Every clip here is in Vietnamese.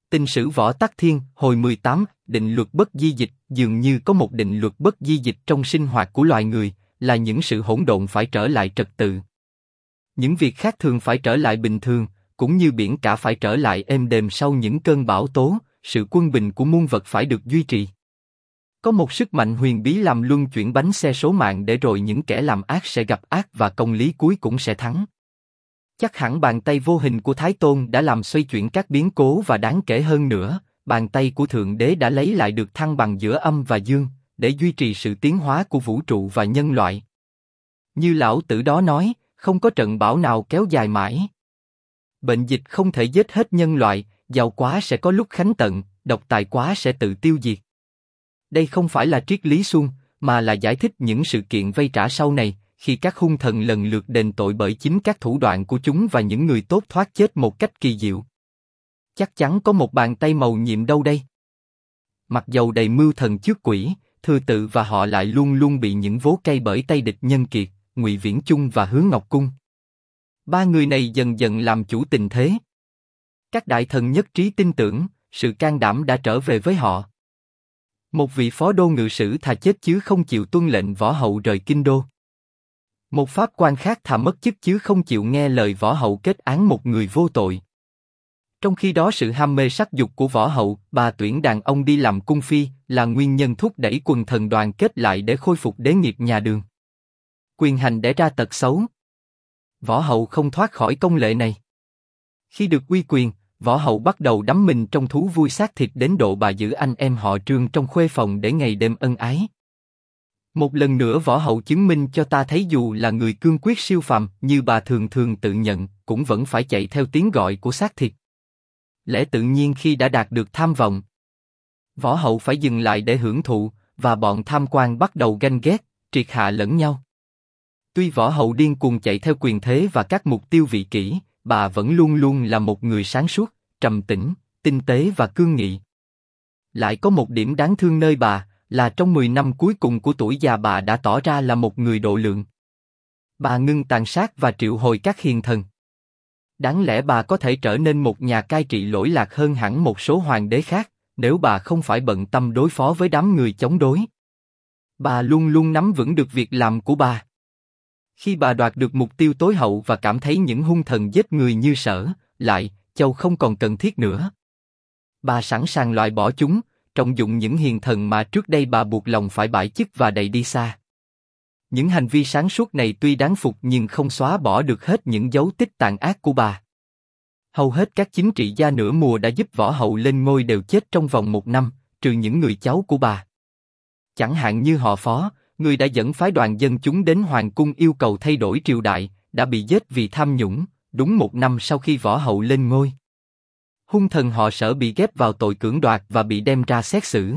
Tình sử Võ Tắc Thiên, hồi 18, định luật bất di dịch, dường như có một định luật bất di dịch trong sinh hoạt của loài người, là những sự hỗn độn phải trở lại trật tự. Những việc khác thường phải trở lại bình thường, cũng như biển cả phải trở lại êm đềm sau những cơn bão tố, sự quân bình của muôn vật phải được duy trì. Có một sức mạnh huyền bí làm luân chuyển bánh xe số mạng để rồi những kẻ làm ác sẽ gặp ác và công lý cuối cũng sẽ thắng. Chắc hẳn bàn tay vô hình của Thái Tôn đã làm xoay chuyển các biến cố và đáng kể hơn nữa, bàn tay của Thượng Đế đã lấy lại được thăng bằng giữa âm và dương, để duy trì sự tiến hóa của vũ trụ và nhân loại. Như lão tử đó nói, không có trận bão nào kéo dài mãi. Bệnh dịch không thể giết hết nhân loại, giàu quá sẽ có lúc khánh tận, độc tài quá sẽ tự tiêu diệt. Đây không phải là triết lý suông, mà là giải thích những sự kiện vây trả sau này, khi các hung thần lần lượt đền tội bởi chính các thủ đoạn của chúng và những người tốt thoát chết một cách kỳ diệu. Chắc chắn có một bàn tay mầu nhiệm đâu đây. Mặc dầu đầy mưu thần trước quỷ, Thừa Tự và họ lại luôn luôn bị những vố cây bởi tay địch nhân kiệt, Ngụy Viễn Chung và Hứa Ngọc Cung. Ba người này dần dần làm chủ tình thế. Các đại thần nhất trí tin tưởng, sự can đảm đã trở về với họ. Một vị phó đô ngự sử thà chết chứ không chịu tuân lệnh Võ Hậu rời kinh đô. Một pháp quan khác thà mất chức chứ không chịu nghe lời Võ Hậu kết án một người vô tội. Trong khi đó sự ham mê sắc dục của Võ Hậu, bà tuyển đàn ông đi làm cung phi, là nguyên nhân thúc đẩy quần thần đoàn kết lại để khôi phục đế nghiệp nhà Đường. Quyền hành đẻ ra tật xấu. Võ Hậu không thoát khỏi công lệ này. Khi được uy quyền, Võ Hậu bắt đầu đắm mình trong thú vui xác thịt đến độ bà giữ anh em họ Trương trong khuê phòng để ngày đêm ân ái. Một lần nữa Võ Hậu chứng minh cho ta thấy dù là người cương quyết siêu phàm như bà thường thường tự nhận, cũng vẫn phải chạy theo tiếng gọi của xác thịt. Lẽ tự nhiên khi đã đạt được tham vọng, Võ Hậu phải dừng lại để hưởng thụ, và bọn tham quan bắt đầu ganh ghét, triệt hạ lẫn nhau. Tuy Võ Hậu điên cuồng chạy theo quyền thế và các mục tiêu vị kỷ, bà vẫn luôn luôn là một người sáng suốt, trầm tĩnh, tinh tế và cương nghị. Lại có một điểm đáng thương nơi bà, là trong 10 năm cuối cùng của tuổi già bà đã tỏ ra là một người độ lượng. Bà ngưng tàn sát và triệu hồi các hiền thần. Đáng lẽ bà có thể trở nên một nhà cai trị lỗi lạc hơn hẳn một số hoàng đế khác, nếu bà không phải bận tâm đối phó với đám người chống đối. Bà luôn luôn nắm vững được việc làm của bà. Khi bà đoạt được mục tiêu tối hậu và cảm thấy những hung thần giết người như Sở, Lại, Châu không còn cần thiết nữa, bà sẵn sàng loại bỏ chúng, trọng dụng những hiền thần mà trước đây bà buộc lòng phải bãi chức và đẩy đi xa. Những hành vi sáng suốt này tuy đáng phục nhưng không xóa bỏ được hết những dấu tích tàn ác của bà. Hầu hết các chính trị gia nửa mùa đã giúp Võ Hậu lên ngôi đều chết trong vòng 1 năm, trừ những người cháu của bà. Chẳng hạn như họ Phó, người đã dẫn phái đoàn dân chúng đến hoàng cung yêu cầu thay đổi triều đại, đã bị giết vì tham nhũng, đúng 1 năm sau khi Võ Hậu lên ngôi. Hung thần họ Sở bị ghép vào tội cưỡng đoạt và bị đem ra xét xử.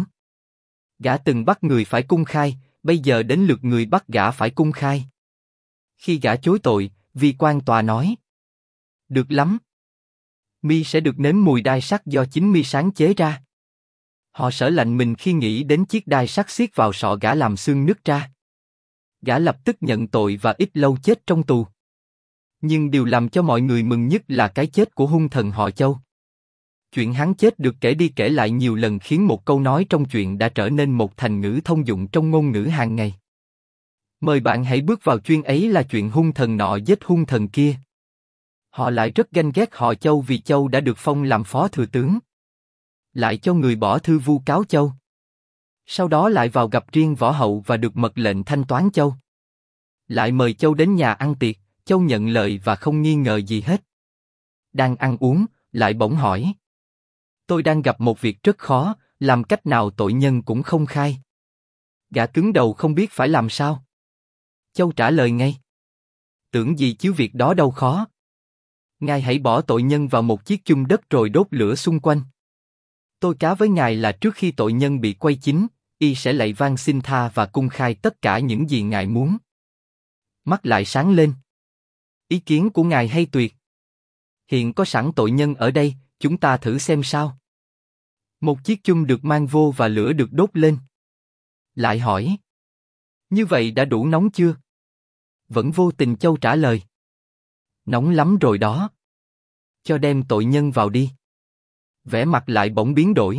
Gã từng bắt người phải cung khai, bây giờ đến lượt người bắt gã phải cung khai. Khi gã chối tội, vi quan tòa nói: được lắm, mi sẽ được nếm mùi đai sắt do chính mi sáng chế ra. Họ Sở lạnh mình khi nghĩ đến chiếc đai sắt xiết vào sọ gã làm xương nứt ra. Gã lập tức nhận tội và ít lâu chết trong tù. Nhưng điều làm cho mọi người mừng nhất là cái chết của hung thần họ Châu. Chuyện hắn chết được kể đi kể lại nhiều lần khiến một câu nói trong chuyện đã trở nên một thành ngữ thông dụng trong ngôn ngữ hàng ngày. Mời bạn hãy bước vào chuyên ấy là chuyện hung thần nọ giết hung thần kia. Họ lại rất ganh ghét họ Châu vì Châu đã được phong làm phó thừa tướng. Lại cho người bỏ thư vu cáo Châu. Sau đó lại vào gặp riêng Võ Hậu và được mật lệnh thanh toán Châu. Lại mời Châu đến nhà ăn tiệc, Châu nhận lời và không nghi ngờ gì hết. Đang ăn uống, lại bỗng hỏi: tôi đang gặp một việc rất khó, làm cách nào tội nhân cũng không khai. Gã cứng đầu không biết phải làm sao. Châu trả lời ngay: tưởng gì chứ việc đó đâu khó. Ngài hãy bỏ tội nhân vào một chiếc chum đất rồi đốt lửa xung quanh. Tôi cá với ngài là trước khi tội nhân bị quay chính, y sẽ lạy van xin tha và cung khai tất cả những gì ngài muốn. Mắt lại sáng lên. Ý kiến của ngài hay tuyệt. Hiện có sẵn tội nhân ở đây, chúng ta thử xem sao. Một chiếc chum được mang vô và lửa được đốt lên. Lại hỏi: như vậy đã đủ nóng chưa? Vẫn vô tình Châu trả lời: nóng lắm rồi đó. Cho đem tội nhân vào đi. Vẻ mặt lại bỗng biến đổi.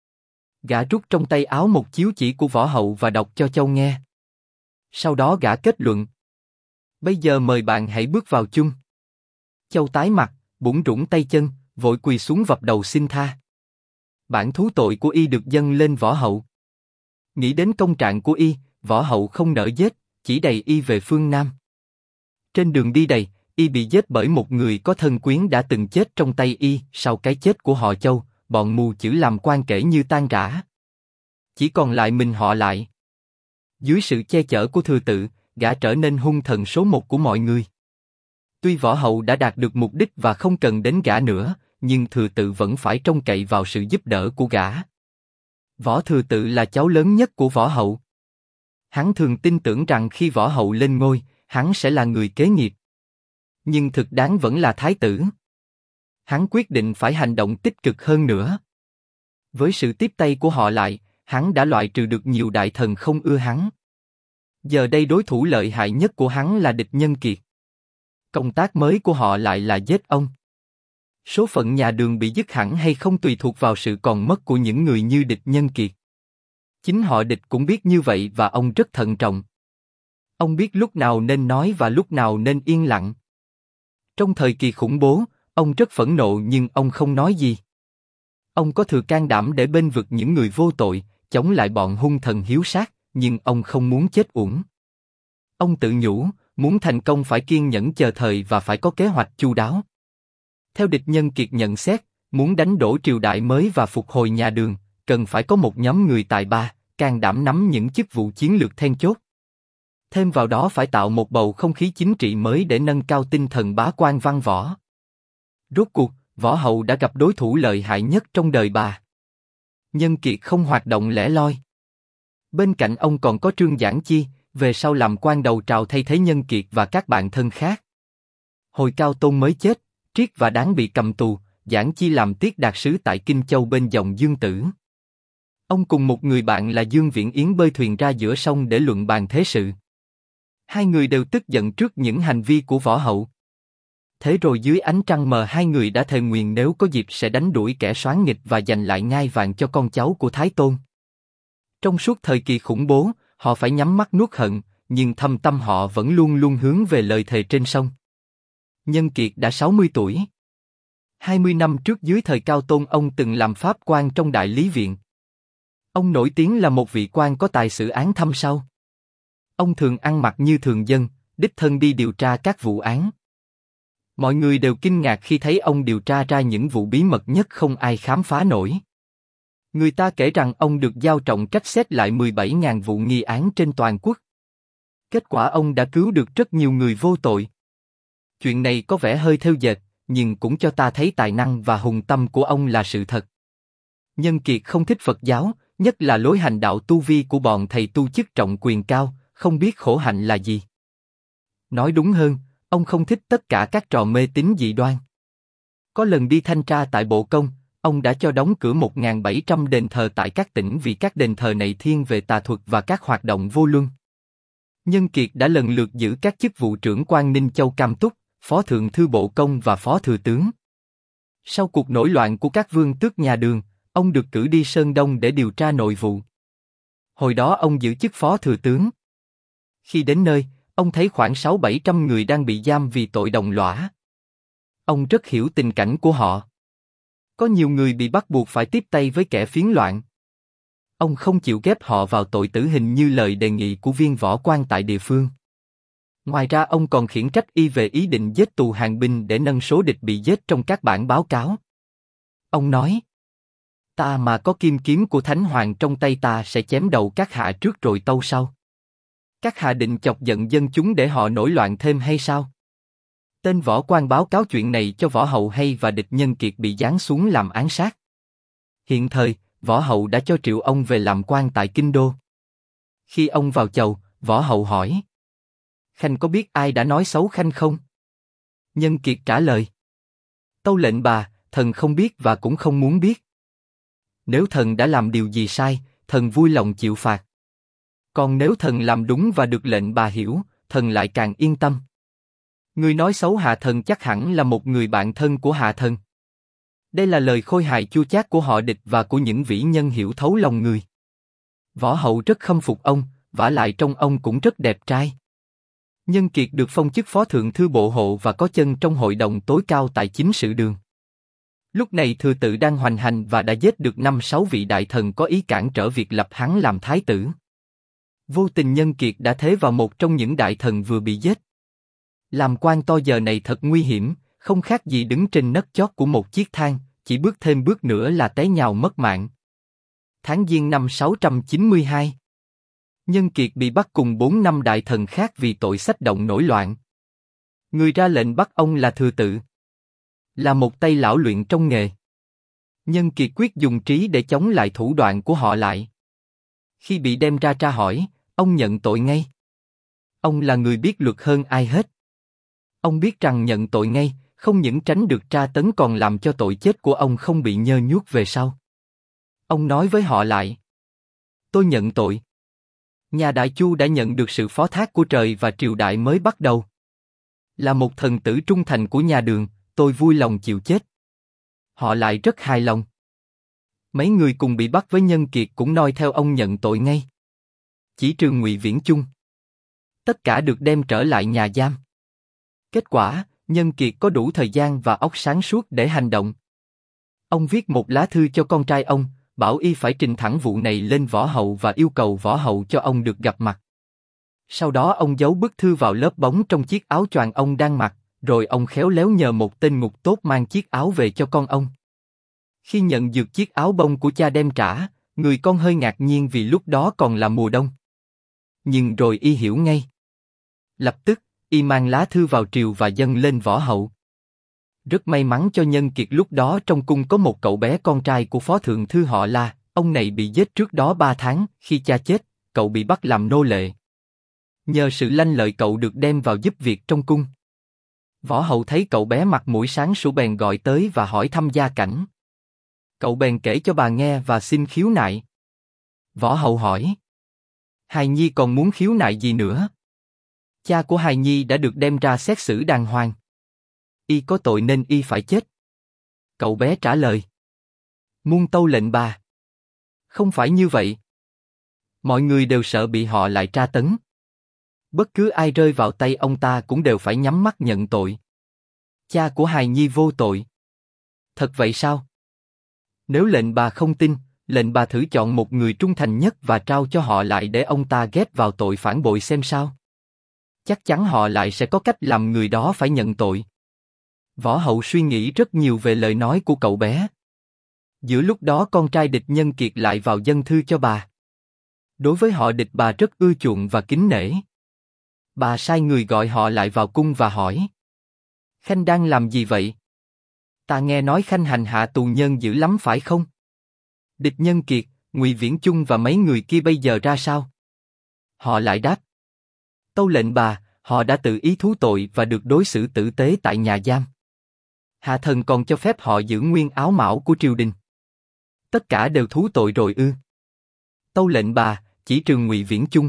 Gã rút trong tay áo một chiếu chỉ của võ hậu và đọc cho Châu nghe. Sau đó gã kết luận. Bây giờ mời bạn hãy bước vào chung. Châu tái mặt, bủn rủn tay chân, vội quỳ xuống vập đầu xin tha. Bản thú tội của y được dâng lên võ hậu. Nghĩ đến công trạng của y, võ hậu không nỡ giết, chỉ đày y về phương Nam. Trên đường đi đầy, y bị giết bởi một người có thân quyến đã từng chết trong tay y. Sau cái chết của họ Châu, bọn mù chữ làm quan kể như tan rã. Chỉ còn lại mình họ lại. Dưới sự che chở của thừa tự, gã trở nên hung thần số một của mọi người. Tuy võ hậu đã đạt được mục đích và không cần đến gã nữa, nhưng thừa tự vẫn phải trông cậy vào sự giúp đỡ của gã. Võ thừa tự là cháu lớn nhất của võ hậu. Hắn thường tin tưởng rằng khi võ hậu lên ngôi, hắn sẽ là người kế nghiệp. Nhưng thực đáng vẫn là thái tử. Hắn quyết định phải hành động tích cực hơn nữa. Với sự tiếp tay của họ lại, hắn đã loại trừ được nhiều đại thần không ưa hắn. Giờ đây đối thủ lợi hại nhất của hắn là địch Nhân Kiệt. Công tác mới của họ lại là giết ông. Số phận nhà Đường bị dứt hẳn hay không tùy thuộc vào sự còn mất của những người như địch Nhân Kiệt. Chính họ địch cũng biết như vậy và ông rất thận trọng. Ông biết lúc nào nên nói và lúc nào nên yên lặng. Trong thời kỳ khủng bố, ông rất phẫn nộ nhưng ông không nói gì. Ông có thừa can đảm để bênh vực những người vô tội, chống lại bọn hung thần hiếu sát, nhưng ông không muốn chết uổng. Ông tự nhủ, muốn thành công phải kiên nhẫn chờ thời và phải có kế hoạch chu đáo. Theo địch Nhân Kiệt nhận xét, muốn đánh đổ triều đại mới và phục hồi nhà Đường, cần phải có một nhóm người tài ba, can đảm nắm những chức vụ chiến lược then chốt. Thêm vào đó phải tạo một bầu không khí chính trị mới để nâng cao tinh thần bá quan văn võ. Rốt cuộc, võ hậu đã gặp đối thủ lợi hại nhất trong đời bà. Nhân Kiệt không hoạt động lẻ loi. Bên cạnh ông còn có Trương Giảng Chi, về sau làm quan đầu trào thay thế Nhân Kiệt và các bạn thân khác. Hồi Cao Tôn mới chết, Triết và Đáng bị cầm tù, Giảng Chi làm tiết đạt sứ tại Kinh Châu bên dòng Dương Tử. Ông cùng một người bạn là Dương Viễn Yến bơi thuyền ra giữa sông để luận bàn thế sự. Hai người đều tức giận trước những hành vi của võ hậu. Thế rồi dưới ánh trăng mờ hai người đã thề nguyền nếu có dịp sẽ đánh đuổi kẻ soán nghịch và giành lại ngai vàng cho con cháu của Thái Tôn. Trong suốt thời kỳ khủng bố, họ phải nhắm mắt nuốt hận, nhưng thâm tâm họ vẫn luôn luôn hướng về lời thề trên sông. Nhân Kiệt đã 60 tuổi. 20 năm trước dưới thời Cao Tôn ông từng làm pháp quan trong Đại Lý Viện. Ông nổi tiếng là một vị quan có tài xử án thâm sâu. Ông thường ăn mặc như thường dân, đích thân đi điều tra các vụ án. Mọi người đều kinh ngạc khi thấy ông điều tra ra những vụ bí mật nhất không ai khám phá nổi. Người ta kể rằng ông được giao trọng trách xét lại 17.000 vụ nghi án trên toàn quốc. Kết quả ông đã cứu được rất nhiều người vô tội. Chuyện này có vẻ hơi thêu dệt, nhưng cũng cho ta thấy tài năng và hùng tâm của ông là sự thật. Nhân Kiệt không thích Phật giáo, nhất là lối hành đạo tu vi của bọn thầy tu chức trọng quyền cao, không biết khổ hạnh là gì. Nói đúng hơn, ông không thích tất cả các trò mê tín dị đoan. Có lần đi thanh tra tại Bộ Công, ông đã cho đóng cửa 1.700 đền thờ tại các tỉnh vì các đền thờ này thiên về tà thuật và các hoạt động vô luân. Nhân Kiệt đã lần lượt giữ các chức vụ trưởng quan Ninh Châu Cam Túc, Phó Thượng Thư Bộ Công và Phó Thừa Tướng. Sau cuộc nổi loạn của các vương tước nhà Đường, ông được cử đi Sơn Đông để điều tra nội vụ. Hồi đó ông giữ chức Phó Thừa Tướng. Khi đến nơi, ông thấy khoảng 600-700 người đang bị giam vì tội đồng lõa. Ông rất hiểu tình cảnh của họ. Có nhiều người bị bắt buộc phải tiếp tay với kẻ phiến loạn. Ông không chịu ghép họ vào tội tử hình như lời đề nghị của viên võ quan tại địa phương. Ngoài ra ông còn khiển trách y về ý định giết tù hàng binh để nâng số địch bị giết trong các bản báo cáo. Ông nói, ta mà có kim kiếm của Thánh Hoàng trong tay ta sẽ chém đầu các hạ trước rồi tâu sau. Các hạ định chọc giận dân chúng để họ nổi loạn thêm hay sao? Tên võ quan báo cáo chuyện này cho võ hậu hay và địch Nhân Kiệt bị giáng xuống làm án sát. Hiện thời, võ hậu đã cho triệu ông về làm quan tại Kinh Đô. Khi ông vào chầu, võ hậu hỏi, Khanh có biết ai đã nói xấu Khanh không? Nhân Kiệt trả lời, tâu lệnh bà, thần không biết và cũng không muốn biết. Nếu thần đã làm điều gì sai, thần vui lòng chịu phạt. Còn nếu thần làm đúng và được lệnh bà hiểu, thần lại càng yên tâm. Người nói xấu hạ thần chắc hẳn là một người bạn thân của hạ thần. Đây là lời khôi hài chua chát của họ Địch và của những vĩ nhân hiểu thấu lòng người. Võ Hậu rất khâm phục ông, vả lại trông ông cũng rất đẹp trai. Nhân Kiệt được phong chức phó thượng thư bộ hộ và có chân trong hội đồng tối cao tại chính sự đường. Lúc này thừa tự đang hoành hành và đã giết được 5-6 vị đại thần có ý cản trở việc lập hắn làm thái tử. Vô tình Nhân Kiệt đã thế vào một trong những đại thần vừa bị giết. Làm quan to giờ này thật nguy hiểm, không khác gì đứng trên nấc chót của một chiếc thang, chỉ bước thêm bước nữa là té nhào mất mạng. Tháng Giêng năm 692, Nhân Kiệt bị bắt cùng 4-5 đại thần khác vì tội xách động nổi loạn. Người ra lệnh bắt ông là thừa tự, là một tay lão luyện trong nghề. Nhân Kiệt quyết dùng trí để chống lại thủ đoạn của họ lại. Khi bị đem ra tra hỏi, ông nhận tội ngay. Ông là người biết luật hơn ai hết. Ông biết rằng nhận tội ngay, không những tránh được tra tấn còn làm cho tội chết của ông không bị nhơ nhuốc về sau. Ông nói với họ lại: tôi nhận tội. Nhà Đại Chu đã nhận được sự phó thác của trời và triều đại mới bắt đầu. Là một thần tử trung thành của nhà Đường, tôi vui lòng chịu chết. Họ lại rất hài lòng. Mấy người cùng bị bắt với Nhân Kiệt cũng noi theo ông nhận tội ngay. Chỉ trừ Ngụy Viễn Chung. Tất cả được đem trở lại nhà giam. Kết quả, Nhân Kiệt có đủ thời gian và óc sáng suốt để hành động. Ông viết một lá thư cho con trai ông, bảo y phải trình thẳng vụ này lên Võ Hậu và yêu cầu Võ Hậu cho ông được gặp mặt. Sau đó ông giấu bức thư vào lớp bóng trong chiếc áo choàng ông đang mặc, rồi ông khéo léo nhờ một tên ngục tốt mang chiếc áo về cho con ông. Khi nhận được chiếc áo bông của cha đem trả, người con hơi ngạc nhiên vì lúc đó còn là mùa đông. Nhưng rồi y hiểu ngay. Lập tức, y mang lá thư vào triều và dâng lên Võ Hậu. Rất may mắn cho Nhân Kiệt lúc đó trong cung có một cậu bé con trai của phó thượng thư họ La, ông này bị giết trước đó 3 tháng, khi cha chết, cậu bị bắt làm nô lệ. Nhờ sự lanh lợi cậu được đem vào giúp việc trong cung. Võ Hậu thấy cậu bé mặt mũi sáng sủa bèn gọi tới và hỏi thăm gia cảnh. Cậu bèn kể cho bà nghe và xin khiếu nại. Võ Hậu hỏi: hài nhi còn muốn khiếu nại gì nữa? Cha của hài nhi đã được đem ra xét xử đàng hoàng. Y có tội nên y phải chết. Cậu bé trả lời: muôn tâu lệnh bà. Không phải như vậy. Mọi người đều sợ bị họ lại tra tấn. Bất cứ ai rơi vào tay ông ta cũng đều phải nhắm mắt nhận tội. Cha của hài nhi vô tội. Thật vậy sao? Nếu lệnh bà không tin, lệnh bà thử chọn một người trung thành nhất và trao cho họ lại để ông ta ghép vào tội phản bội xem sao. Chắc chắn họ lại sẽ có cách làm người đó phải nhận tội. Võ Hậu suy nghĩ rất nhiều về lời nói của cậu bé. Giữa lúc đó con trai Địch Nhân Kiệt lại vào dâng thư cho bà. Đối với họ Địch bà rất ưa chuộng và kính nể. Bà sai người gọi họ lại vào cung và hỏi: Khanh đang làm gì vậy? Ta nghe nói Khanh hành hạ tù nhân dữ lắm phải không? Địch Nhân Kiệt, Ngụy Viễn Chung và mấy người kia bây giờ ra sao? Họ lại đáp: Tâu lệnh bà, họ đã tự ý thú tội và được đối xử tử tế tại nhà giam. Hạ thần còn cho phép họ giữ nguyên áo mão của triều đình. Tất cả đều thú tội rồi ư? Tâu lệnh bà, chỉ trừ Ngụy Viễn Chung.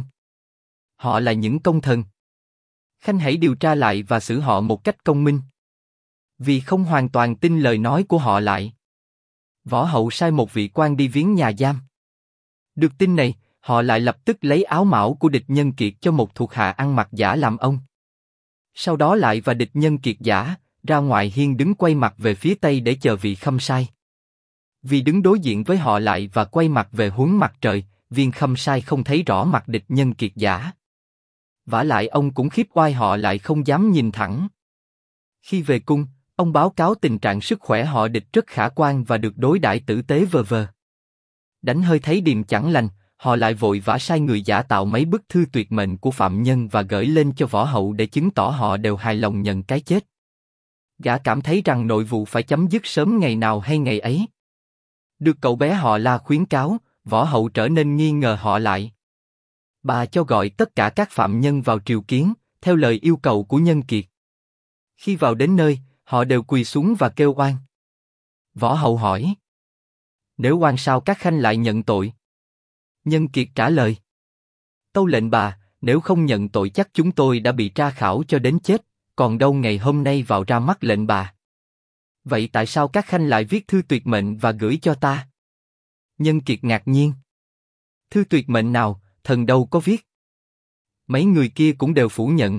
Họ là những công thần. Khanh hãy điều tra lại và xử họ một cách công minh. Vì không hoàn toàn tin lời nói của họ lại. Võ Hậu sai một vị quan đi viếng nhà giam. Được tin này, họ lại lập tức lấy áo mão của Địch Nhân Kiệt cho một thuộc hạ ăn mặc giả làm ông. Sau đó lại và Địch Nhân Kiệt giả, ra ngoài hiên đứng quay mặt về phía tây để chờ vị khâm sai. Vì đứng đối diện với họ lại và quay mặt về hướng mặt trời, viên khâm sai không thấy rõ mặt Địch Nhân Kiệt giả. Vả lại ông cũng khiếp oai họ lại không dám nhìn thẳng. Khi về cung, ông báo cáo tình trạng sức khỏe họ Địch rất khả quan và được đối đãi tử tế vờ vờ. Đánh hơi thấy điềm chẳng lành, họ lại vội vã sai người giả tạo mấy bức thư tuyệt mệnh của phạm nhân và gửi lên cho Võ Hậu để chứng tỏ họ đều hài lòng nhận cái chết. Gã cảm thấy rằng nội vụ phải chấm dứt sớm ngày nào hay ngày ấy. Được cậu bé họ La khuyến cáo, Võ Hậu trở nên nghi ngờ họ lại. Bà cho gọi tất cả các phạm nhân vào triều kiến, theo lời yêu cầu của Nhân Kiệt. Khi vào đến nơi, họ đều quỳ xuống và kêu oan. Võ Hậu hỏi: Nếu oan sao các khanh lại nhận tội? Nhân Kiệt trả lời: Tâu lệnh bà, nếu không nhận tội chắc chúng tôi đã bị tra khảo cho đến chết, còn đâu ngày hôm nay vào ra mắt lệnh bà. Vậy tại sao các khanh lại viết thư tuyệt mệnh và gửi cho ta? Nhân Kiệt ngạc nhiên. Thư tuyệt mệnh nào, thần đâu có viết. Mấy người kia cũng đều phủ nhận.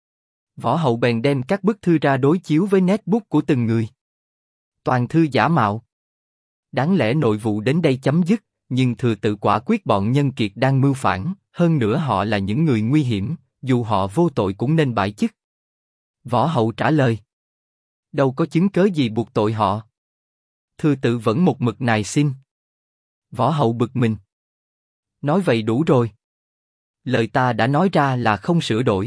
Võ Hậu bèn đem các bức thư ra đối chiếu với nét bút của từng người. Toàn thư giả mạo. Đáng lẽ nội vụ đến đây chấm dứt, nhưng thừa tự quả quyết bọn Nhân Kiệt đang mưu phản, hơn nữa họ là những người nguy hiểm, dù họ vô tội cũng nên bãi chức. Võ Hậu trả lời. Đâu có chứng cớ gì buộc tội họ. Thừa tự vẫn một mực nài xin. Võ Hậu bực mình. Nói vậy đủ rồi. Lời ta đã nói ra là không sửa đổi.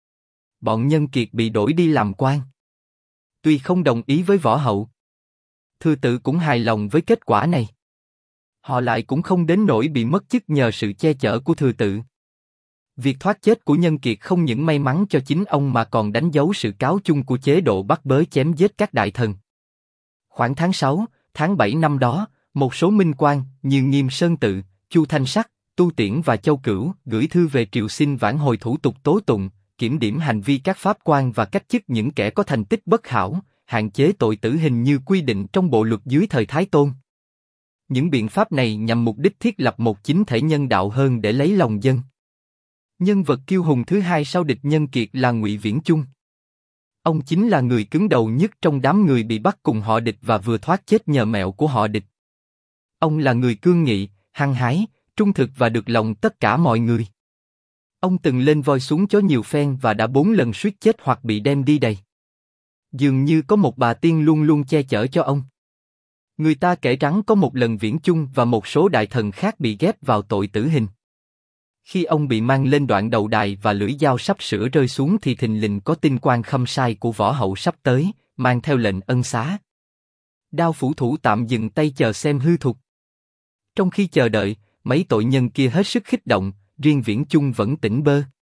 Bọn Nhân Kiệt bị đổi đi làm quan. Tuy không đồng ý với Võ Hậu, thừa tự cũng hài lòng với kết quả này. Họ lại cũng không đến nỗi bị mất chức nhờ sự che chở của thừa tự. Việc thoát chết của Nhân Kiệt không những may mắn cho chính ông mà còn đánh dấu sự cáo chung của chế độ bắt bớ chém giết các đại thần. Khoảng tháng 6, tháng 7 năm đó, một số minh quan như Nghiêm Sơn Tự, Chu Thanh Sắc, Tu Tiễn và Châu Cửu gửi thư về triều xin vãn hồi thủ tục tố tụng, kiểm điểm hành vi các pháp quan và cách chức những kẻ có thành tích bất hảo, hạn chế tội tử hình như quy định trong bộ luật dưới thời Thái Tôn. Những biện pháp này nhằm mục đích thiết lập một chính thể nhân đạo hơn để lấy lòng dân. Nhân vật kiêu hùng thứ hai sau địch Nhân Kiệt là Ngụy Viễn Chung. Ông chính là người cứng đầu nhất trong đám người bị bắt cùng họ địch và vừa thoát chết nhờ mẹo của họ địch. Ông là người cương nghị, hăng hái, trung thực và được lòng tất cả mọi người. Ông từng lên voi xuống chó nhiều phen và đã 4 lần suýt chết hoặc bị đem đi đày. Dường như có một bà tiên luôn luôn che chở cho ông. Người ta kể rằng có một lần Viễn Chung và một số đại thần khác bị ghép vào tội tử hình. Khi ông bị mang lên đoạn đầu đài và lưỡi dao sắp sửa rơi xuống thì thình lình có tin quan khâm sai của Võ Hậu sắp tới, mang theo lệnh ân xá. Đao phủ thủ tạm dừng tay chờ xem hư thục. Trong khi chờ đợi, mấy tội nhân kia hết sức kích động, riêng Viễn Chung vẫn tỉnh bơ.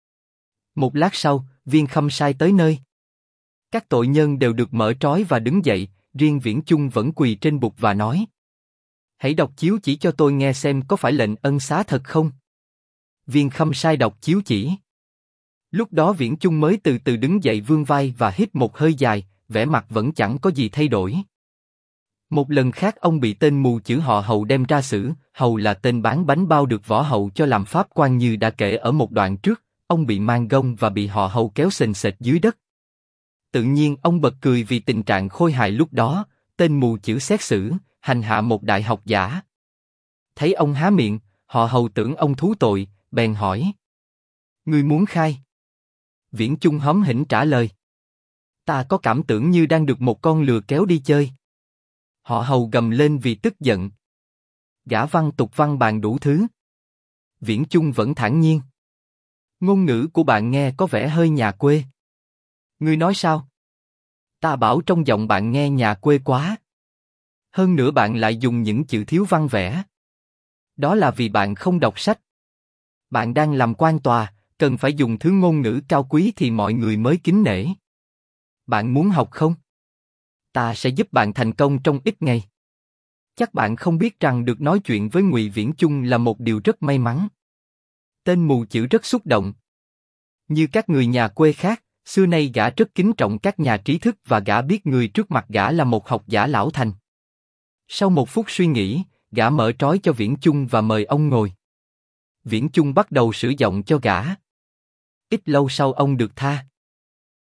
Một lát sau, viên khâm sai tới nơi. Các tội nhân đều được mở trói và đứng dậy, riêng Viễn Chung vẫn quỳ trên bục và nói: Hãy đọc chiếu chỉ cho tôi nghe xem có phải lệnh ân xá thật không? Viên khâm sai đọc chiếu chỉ. Lúc đó Viễn Chung mới từ từ đứng dậy vươn vai và hít một hơi dài, vẻ mặt vẫn chẳng có gì thay đổi. Một lần khác ông bị tên mù chữ họ Hầu đem ra xử. Hầu là tên bán bánh bao được Võ Hậu cho làm pháp quan như đã kể ở một đoạn trước. Ông bị mang gông và bị họ Hầu kéo sền sệt dưới đất. Tự nhiên ông bật cười vì tình trạng khôi hài lúc đó. Tên mù chữ xét xử, hành hạ một đại học giả. Thấy ông há miệng, họ Hầu tưởng ông thú tội, bèn hỏi: Ngươi muốn khai? Viễn Chung hóm hỉnh trả lời: Ta có cảm tưởng như đang được một con lừa kéo đi chơi. Họ Hầu gầm lên vì tức giận. Gã văn tục văn bàn đủ thứ. Viễn Chung vẫn thản nhiên. Ngôn ngữ của bạn nghe có vẻ hơi nhà quê. Ngươi nói sao? Ta bảo trong giọng bạn nghe nhà quê quá. Hơn nữa bạn lại dùng những chữ thiếu văn vẻ. Đó là vì bạn không đọc sách. Bạn đang làm quan tòa, cần phải dùng thứ ngôn ngữ cao quý thì mọi người mới kính nể. Bạn muốn học không? Ta sẽ giúp bạn thành công trong ít ngày. Chắc bạn không biết rằng được nói chuyện với Ngụy Viễn Chung là một điều rất may mắn. Tên mù chữ rất xúc động. Như các người nhà quê khác, xưa nay gã rất kính trọng các nhà trí thức và gã biết người trước mặt gã là một học giả lão thành. Sau một phút suy nghĩ, gã mở trói cho Viễn Chung và mời ông ngồi. Viễn Chung bắt đầu sử giọng cho gã. Ít lâu sau ông được tha.